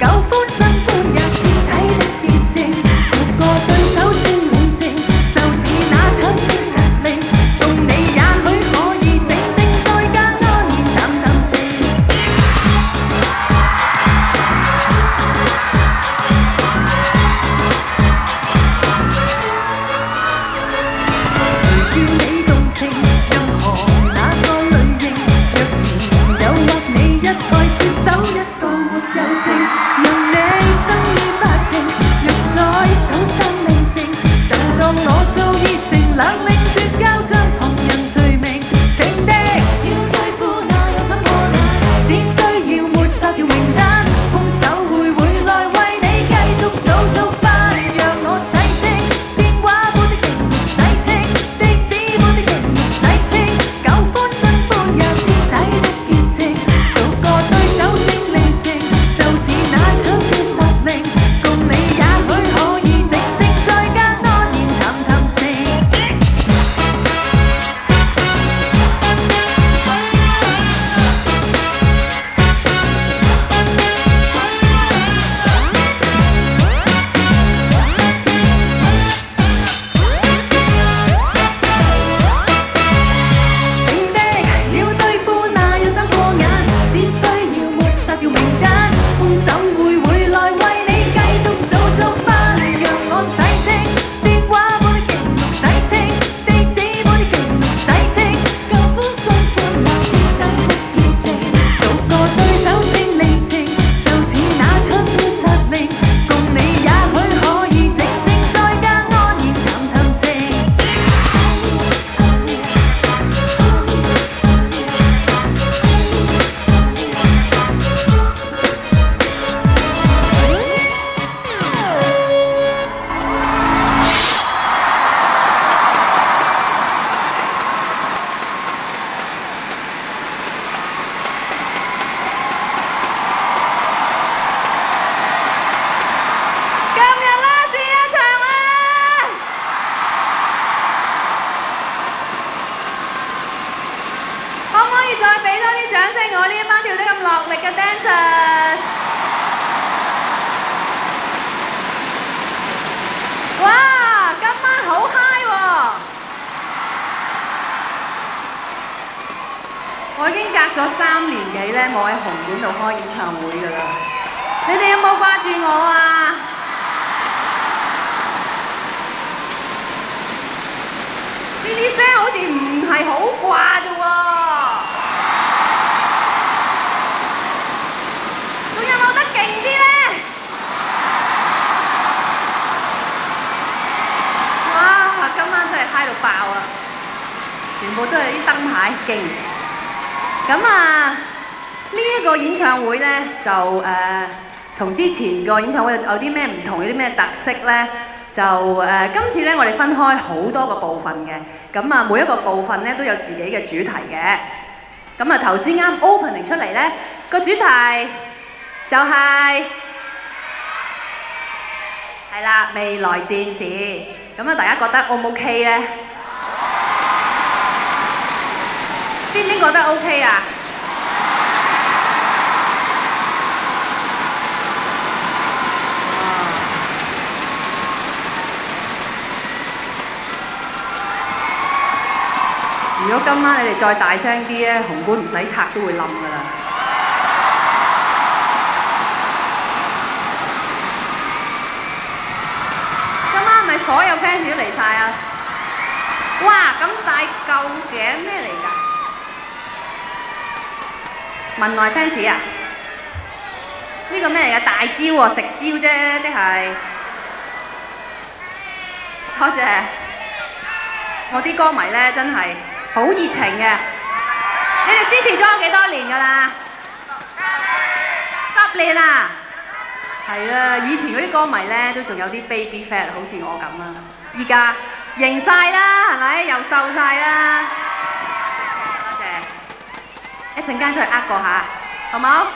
再俾多啲掌聲我呢一班跳得咁落力嘅 dancers。哇！今晚好 high 喎！我已經隔咗3年幾咧冇喺紅館度開演唱會㗎啦。你哋有冇掛住我啊？呢啲聲好似唔係好掛啫喎。仲有冇得勁啲咧？哇！今晚真係 high 到爆啊！全部都係啲燈牌勁。咁啊，呢一個演唱會咧就同之前個演唱會有啲咩唔同，有啲咩特色咧？就今次咧，我哋分開好多個部分嘅，咁啊每一個部分咧都有自己嘅主題嘅。咁啊頭先啱 opening 出嚟咧，個主題就係啦，未來戰士。咁啊大家覺得 O 唔 OK 咧？邊覺得 OK 啊？如果今晚你哋再大聲啲咧，紅館唔使拆都會冧㗎啦。今晚係咪所有 fans 都嚟晒啊？哇！咁大嚿嘅咩嚟㗎？文萊 fans 啊？呢個咩嚟㗎？大蕉喎，食蕉啫，即係。多謝。我啲歌迷咧真係〜好熱情嘅，你哋支持咗我幾多年㗎啦？10年啊！係啦，以前嗰啲歌迷咧都仲有啲 baby fat， 好似我咁啊。依家型晒啦，係咪？又瘦晒啦。多謝，一陣間再呃過下，好冇？